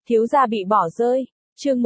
Thiếu gia bị bỏ rơi. Chương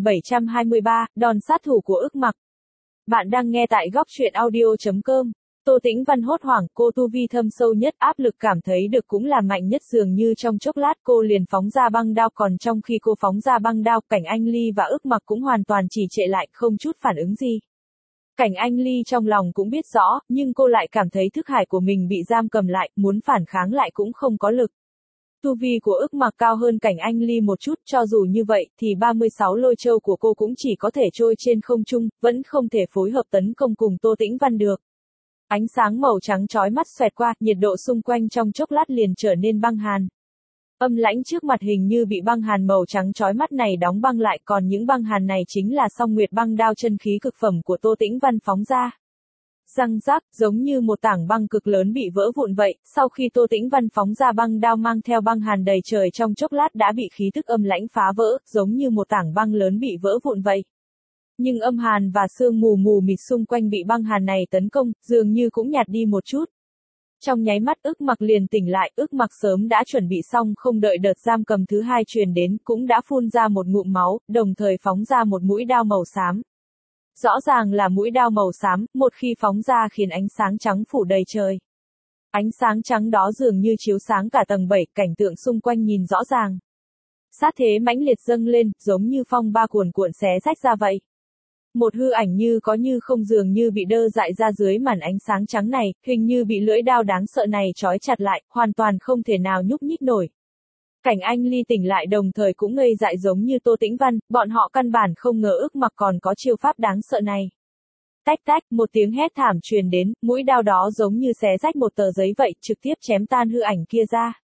1723, đòn sát thủ của ức mặc. Bạn đang nghe tại góc truyện audio.com. Tô Tĩnh Văn hốt hoảng, cô tu vi thâm sâu nhất, áp lực cảm thấy được cũng là mạnh nhất, dường như trong chốc lát cô liền phóng ra băng đao, còn trong khi cô phóng ra băng đao, Cảnh Anh Ly và ức mặc cũng hoàn toàn trì trệ lại, không chút phản ứng gì. Cảnh Anh Ly trong lòng cũng biết rõ, nhưng cô lại cảm thấy thức hải của mình bị giam cầm lại, muốn phản kháng lại cũng không có lực. Tu vi của ức mặc cao hơn Cảnh Anh Ly một chút, cho dù như vậy, thì 36 lôi châu của cô cũng chỉ có thể trôi trên không trung, vẫn không thể phối hợp tấn công cùng Tô Tĩnh Văn được. Ánh sáng màu trắng chói mắt xoẹt qua, nhiệt độ xung quanh trong chốc lát liền trở nên băng hàn. Âm lãnh trước mặt hình như bị băng hàn màu trắng chói mắt này đóng băng lại, còn những băng hàn này chính là song nguyệt băng đao chân khí cực phẩm của Tô Tĩnh Văn phóng ra. Răng rác, giống như một tảng băng cực lớn bị vỡ vụn vậy, sau khi Tô Tĩnh Văn phóng ra băng đao mang theo băng hàn đầy trời trong chốc lát đã bị khí tức âm lãnh phá vỡ, giống như một tảng băng lớn bị vỡ vụn vậy. Nhưng âm hàn và sương mù mù mịt xung quanh bị băng hàn này tấn công, dường như cũng nhạt đi một chút. Trong nháy mắt ức mặc liền tỉnh lại, ức mặc sớm đã chuẩn bị xong, không đợi đợt giam cầm thứ hai truyền đến, cũng đã phun ra một ngụm máu, đồng thời phóng ra một mũi đao màu xám. Rõ ràng là mũi đao màu xám, một khi phóng ra khiến ánh sáng trắng phủ đầy trời. Ánh sáng trắng đó dường như chiếu sáng cả tầng 7, cảnh tượng xung quanh nhìn rõ ràng. Sát thế mãnh liệt dâng lên, giống như phong ba cuồn cuộn xé rách ra vậy. Một hư ảnh như có như không dường như bị đơ dại ra dưới màn ánh sáng trắng này, hình như bị lưỡi đao đáng sợ này trói chặt lại, hoàn toàn không thể nào nhúc nhích nổi. Cảnh Anh Ly tỉnh lại đồng thời cũng ngây dại giống như Tô Tĩnh Văn, bọn họ căn bản không ngờ ức mặc còn có chiêu pháp đáng sợ này. Tách tách, một tiếng hét thảm truyền đến, mũi đao đó giống như xé rách một tờ giấy vậy, trực tiếp chém tan hư ảnh kia ra.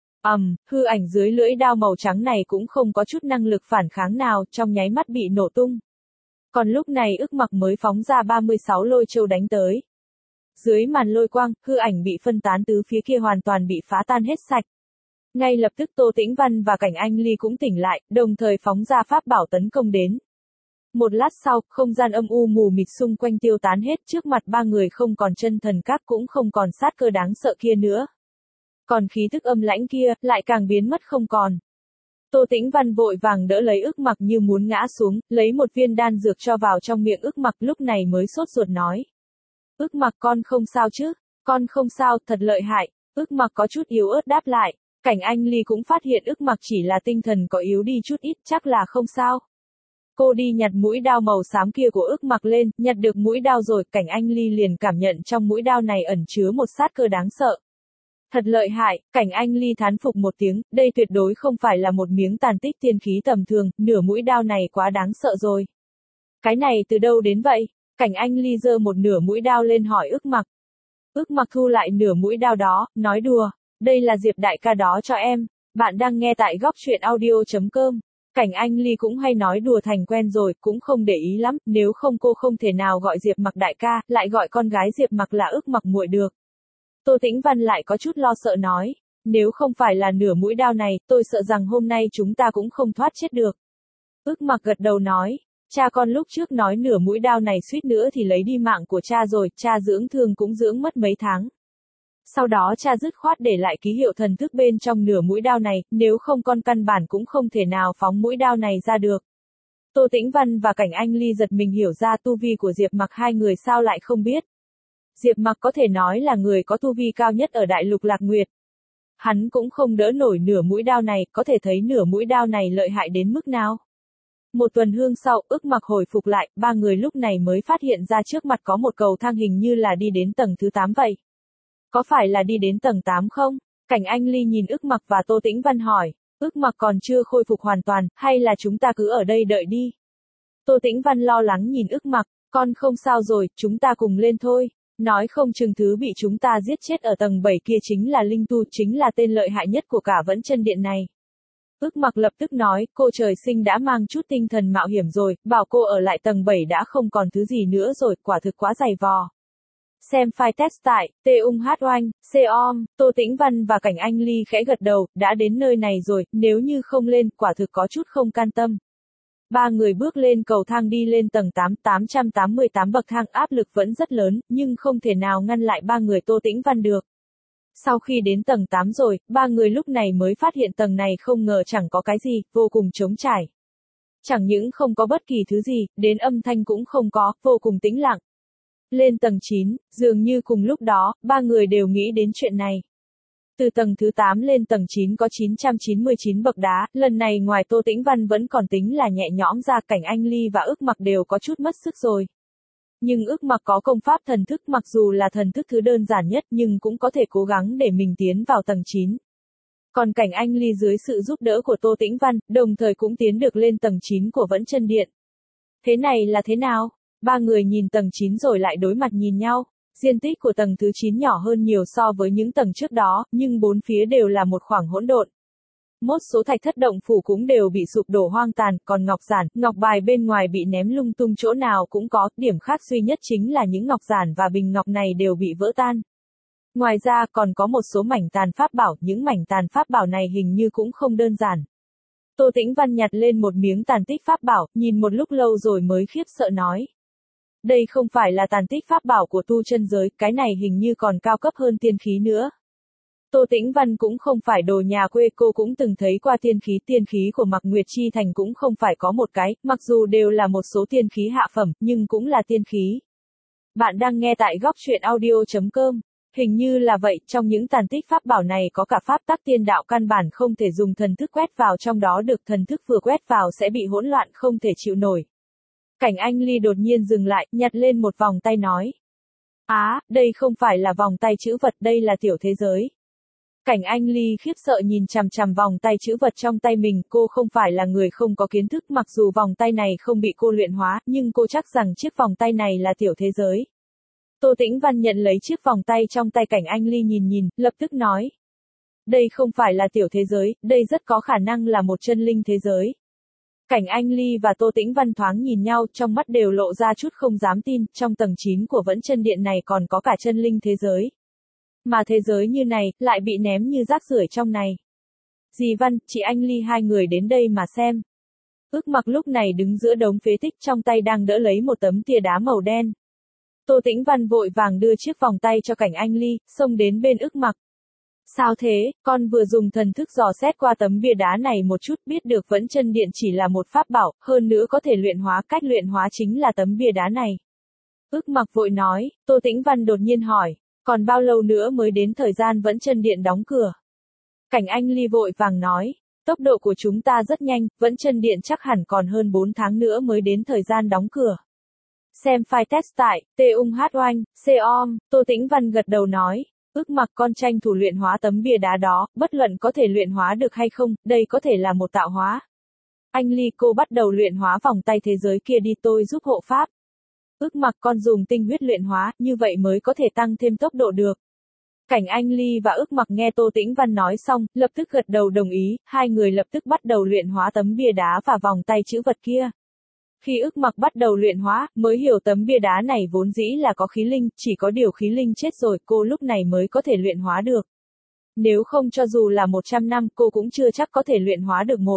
Hư ảnh dưới lưỡi đao màu trắng này cũng không có chút năng lực phản kháng nào, trong nháy mắt bị nổ tung. Còn lúc này ức mặc mới phóng ra 36 lôi châu đánh tới. Dưới màn lôi quang, hư ảnh bị phân tán tứ phía kia hoàn toàn bị phá tan hết sạch. Ngay lập tức Tô Tĩnh Văn và Cảnh Anh Ly cũng tỉnh lại, đồng thời phóng ra pháp bảo tấn công đến. Một lát sau, không gian âm u mù mịt xung quanh tiêu tán hết, trước mặt ba người không còn chân thần các, cũng không còn sát cơ đáng sợ kia nữa. Còn khí tức âm lãnh kia, lại càng biến mất không còn. Tô Tĩnh Văn vội vàng đỡ lấy ức mặc như muốn ngã xuống, lấy một viên đan dược cho vào trong miệng ức mặc, lúc này mới sốt ruột nói. Ức mặc, con không sao chứ? Con không sao, thật lợi hại. Ức mặc có chút yếu ớt đáp lại. Cảnh Anh Ly cũng phát hiện ức mặc chỉ là tinh thần có yếu đi chút ít, chắc là không sao. Cô đi nhặt mũi đao màu xám kia của ức mặc lên, nhặt được mũi đao rồi, Cảnh Anh Ly liền cảm nhận trong mũi đao này ẩn chứa một sát cơ đáng sợ. Thật lợi hại, Cảnh Anh Ly thán phục một tiếng, đây tuyệt đối không phải là một miếng tàn tích tiên khí tầm thường, nửa mũi đao này quá đáng sợ rồi. Cái này từ đâu đến vậy? Cảnh Anh Ly giơ một nửa mũi đao lên hỏi ức mặc. Ức mặc thu lại nửa mũi đao đó, nói đùa, đây là Diệp đại ca đó cho em. Bạn đang nghe tại góc truyện audio.com. Cảnh Anh Ly cũng hay nói đùa thành quen rồi, cũng không để ý lắm, nếu không cô không thể nào gọi Diệp mặc đại ca, lại gọi con gái Diệp mặc là ức mặc muội được. Tô Tĩnh Văn lại có chút lo sợ nói, nếu không phải là nửa mũi đao này, tôi sợ rằng hôm nay chúng ta cũng không thoát chết được. Ức mặc gật đầu nói, cha con lúc trước nói nửa mũi đao này suýt nữa thì lấy đi mạng của cha rồi, cha dưỡng thương cũng dưỡng mất mấy tháng. Sau đó cha dứt khoát để lại ký hiệu thần thức bên trong nửa mũi đao này, nếu không con căn bản cũng không thể nào phóng mũi đao này ra được. Tô Tĩnh Văn và Cảnh Anh Ly giật mình hiểu ra tu vi của Diệp mặc, hai người sao lại không biết. Diệp mặc có thể nói là người có tu vi cao nhất ở đại lục Lạc Nguyệt. Hắn cũng không đỡ nổi nửa mũi đao này, có thể thấy nửa mũi đao này lợi hại đến mức nào. Một tuần hương sau, ức mặc hồi phục lại, ba người lúc này mới phát hiện ra trước mặt có một cầu thang hình như là đi đến tầng thứ 8 vậy. Có phải là đi đến tầng 8 không? Cảnh Anh Ly nhìn ức mặc và Tô Tĩnh Văn hỏi, ức mặc còn chưa khôi phục hoàn toàn, hay là chúng ta cứ ở đây đợi đi? Tô Tĩnh Văn lo lắng nhìn ức mặc, con không sao rồi, chúng ta cùng lên thôi. Nói không chừng thứ bị chúng ta giết chết ở tầng 7 kia chính là linh tu, chính là tên lợi hại nhất của cả Vẫn Chân Điện này. Ức mặc lập tức nói, cô trời sinh đã mang chút tinh thần mạo hiểm rồi, bảo cô ở lại tầng 7 đã không còn thứ gì nữa rồi, quả thực quá dày vò. Xem file test tại, T-ung-h-oanh, C-om, Tô Tĩnh Văn và Cảnh Anh Ly khẽ gật đầu, đã đến nơi này rồi, nếu như không lên, quả thực có chút không can tâm. Ba người bước lên cầu thang đi lên tầng 8, 888 bậc thang, áp lực vẫn rất lớn, nhưng không thể nào ngăn lại ba người Tô Tĩnh Văn được. Sau khi đến tầng 8 rồi, ba người lúc này mới phát hiện tầng này không ngờ chẳng có cái gì, vô cùng trống trải. Chẳng những không có bất kỳ thứ gì, đến âm thanh cũng không có, vô cùng tĩnh lặng. Lên tầng 9, dường như cùng lúc đó, ba người đều nghĩ đến chuyện này. Từ tầng thứ 8 lên tầng 9 có 999 bậc đá, lần này ngoài Tô Tĩnh Văn vẫn còn tính là nhẹ nhõm ra, Cảnh Anh Ly và Ức Mặc đều có chút mất sức rồi. Nhưng Ức Mặc có công pháp thần thức, mặc dù là thần thức thứ đơn giản nhất nhưng cũng có thể cố gắng để mình tiến vào tầng 9. Còn Cảnh Anh Ly dưới sự giúp đỡ của Tô Tĩnh Văn, đồng thời cũng tiến được lên tầng 9 của Vẫn Chân Điện. Thế này là thế nào? Ba người nhìn tầng 9 rồi lại đối mặt nhìn nhau. Diện tích của tầng thứ 9 nhỏ hơn nhiều so với những tầng trước đó, nhưng bốn phía đều là một khoảng hỗn độn. Một số thạch thất động phủ cũng đều bị sụp đổ hoang tàn, còn ngọc giản, ngọc bài bên ngoài bị ném lung tung chỗ nào cũng có, điểm khác duy nhất chính là những ngọc giản và bình ngọc này đều bị vỡ tan. Ngoài ra còn có một số mảnh tàn pháp bảo, những mảnh tàn pháp bảo này hình như cũng không đơn giản. Tô Tĩnh Văn nhặt lên một miếng tàn tích pháp bảo, nhìn một lúc lâu rồi mới khiếp sợ nói. Đây không phải là tàn tích pháp bảo của tu chân giới, cái này hình như còn cao cấp hơn tiên khí nữa. Tô Tĩnh Văn cũng không phải đồ nhà quê, cô cũng từng thấy qua tiên khí của Mạc Nguyệt Chi Thành cũng không phải có một cái, mặc dù đều là một số tiên khí hạ phẩm, nhưng cũng là tiên khí. Bạn đang nghe tại góc truyện audio.com. Hình như là vậy, trong những tàn tích pháp bảo này có cả pháp tắc tiên đạo căn bản không thể dùng thần thức quét vào trong đó được, thần thức vừa quét vào sẽ bị hỗn loạn không thể chịu nổi. Cảnh Anh Ly đột nhiên dừng lại, nhặt lên một vòng tay nói. Đây không phải là vòng tay chữ vật, đây là tiểu thế giới. Cảnh Anh Ly khiếp sợ nhìn chằm chằm vòng tay chữ vật trong tay mình, cô không phải là người không có kiến thức, mặc dù vòng tay này không bị cô luyện hóa, nhưng cô chắc rằng chiếc vòng tay này là tiểu thế giới. Tô Tĩnh Văn nhận lấy chiếc vòng tay trong tay Cảnh Anh Ly nhìn, lập tức nói. Đây không phải là tiểu thế giới, đây rất có khả năng là một chân linh thế giới. Cảnh Anh Ly và Tô Tĩnh Văn thoáng nhìn nhau, trong mắt đều lộ ra chút không dám tin, trong tầng 9 của Vẫn Chân Điện này còn có cả chân linh thế giới. Mà thế giới như này, lại bị ném như rác rưởi trong này. Dì Văn, chị Anh Ly hai người đến đây mà xem. Ức Mặc lúc này đứng giữa đống phế tích, trong tay đang đỡ lấy một tấm tia đá màu đen. Tô Tĩnh Văn vội vàng đưa chiếc vòng tay cho Cảnh Anh Ly, xông đến bên Ức Mặc. Sao thế, con vừa dùng thần thức dò xét qua tấm bia đá này một chút, biết được Vẫn Chân Điện chỉ là một pháp bảo, hơn nữa có thể luyện hóa, cách luyện hóa chính là tấm bia đá này. Ức Mặc vội nói. Tô Tĩnh Văn đột nhiên hỏi, còn bao lâu nữa mới đến thời gian Vẫn Chân Điện đóng cửa? Cảnh Anh Ly vội vàng nói, tốc độ của chúng ta rất nhanh, Vẫn Chân Điện chắc hẳn còn hơn 4 tháng nữa mới đến thời gian đóng cửa. Xem file test tại, T-ung-h-oanh, C-om, Tô Tĩnh Văn gật đầu nói. Ức Mặc, con tranh thủ luyện hóa tấm bia đá đó, bất luận có thể luyện hóa được hay không, đây có thể là một tạo hóa. Anh Ly, cô bắt đầu luyện hóa vòng tay thế giới kia đi, tôi giúp hộ pháp. Ức Mặc, con dùng tinh huyết luyện hóa, như vậy mới có thể tăng thêm tốc độ được. Cảnh Anh Ly và Ức Mặc nghe Tô Tĩnh Văn nói xong, lập tức gật đầu đồng ý, hai người lập tức bắt đầu luyện hóa tấm bia đá và vòng tay chữ vật kia. Khi Ức Mặc bắt đầu luyện hóa, mới hiểu tấm bia đá này vốn dĩ là có khí linh, chỉ có điều khí linh chết rồi, cô lúc này mới có thể luyện hóa được. Nếu không cho dù là 100 năm, cô cũng chưa chắc có thể luyện hóa được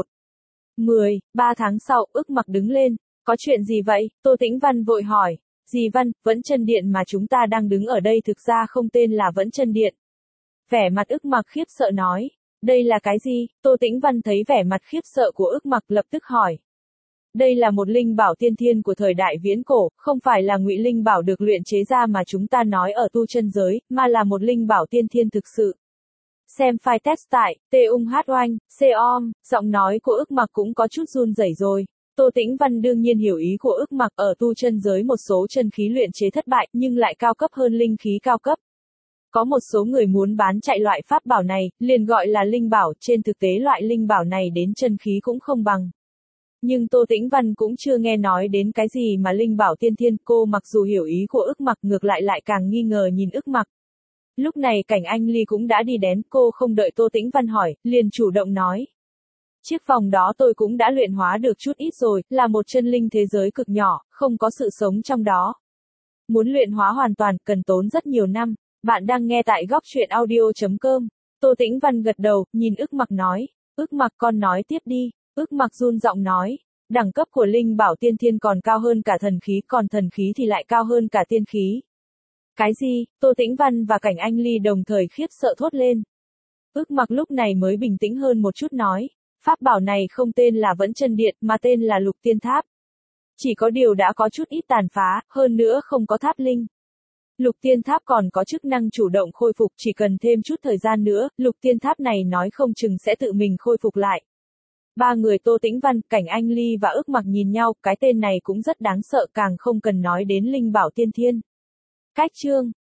3 tháng sau, Ức Mặc đứng lên. Có chuyện gì vậy? Tô Tĩnh Văn vội hỏi. Dì Văn, Vẫn Chân Điện mà chúng ta đang đứng ở đây thực ra không tên là Vẫn Chân Điện. Vẻ mặt Ức Mặc khiếp sợ nói. Đây là cái gì? Tô Tĩnh Văn thấy vẻ mặt khiếp sợ của Ức Mặc lập tức hỏi. Đây là một linh bảo tiên thiên của thời đại viễn cổ, không phải là ngụy linh bảo được luyện chế ra mà chúng ta nói ở tu chân giới, mà là một linh bảo tiên thiên thực sự. Xem file test tại, T-ung-h-oanh, C-om, giọng nói của Ức Mặc cũng có chút run rẩy rồi. Tô Tĩnh Văn đương nhiên hiểu ý của Ức Mặc, ở tu chân giới một số chân khí luyện chế thất bại, nhưng lại cao cấp hơn linh khí cao cấp. Có một số người muốn bán chạy loại pháp bảo này, liền gọi là linh bảo, trên thực tế loại linh bảo này đến chân khí cũng không bằng. Nhưng Tô Tĩnh Văn cũng chưa nghe nói đến cái gì mà linh bảo tiên thiên, cô mặc dù hiểu ý của Ức Mặc ngược lại càng nghi ngờ nhìn Ức Mặc. Lúc này Cảnh Anh Ly cũng đã đi đến, cô không đợi Tô Tĩnh Văn hỏi, liền chủ động nói. Chiếc vòng đó tôi cũng đã luyện hóa được chút ít rồi, là một chân linh thế giới cực nhỏ, không có sự sống trong đó. Muốn luyện hóa hoàn toàn, cần tốn rất nhiều năm. Bạn đang nghe tại góc truyện audio.com. Tô Tĩnh Văn gật đầu, nhìn Ức Mặc nói. Ức Mặc, con nói tiếp đi. Ức Mặc run giọng nói. Đẳng cấp của linh bảo tiên thiên còn cao hơn cả thần khí, còn thần khí thì lại cao hơn cả tiên khí. Cái gì? Tô Tĩnh Văn và Cảnh Anh Ly đồng thời khiếp sợ thốt lên. Ước Mặc lúc này mới bình tĩnh hơn một chút nói. Pháp bảo này không tên là Vẫn Chân Điện, mà tên là Lục Tiên Tháp. Chỉ có điều đã có chút ít tàn phá, hơn nữa không có tháp linh. Lục Tiên Tháp còn có chức năng chủ động khôi phục, chỉ cần thêm chút thời gian nữa, Lục Tiên Tháp này nói không chừng sẽ tự mình khôi phục lại. Ba người Tô Tĩnh Văn, Cảnh Anh Ly và Ước Mặc nhìn nhau, cái tên này cũng rất đáng sợ, càng không cần nói đến linh bảo tiên thiên. Cách chương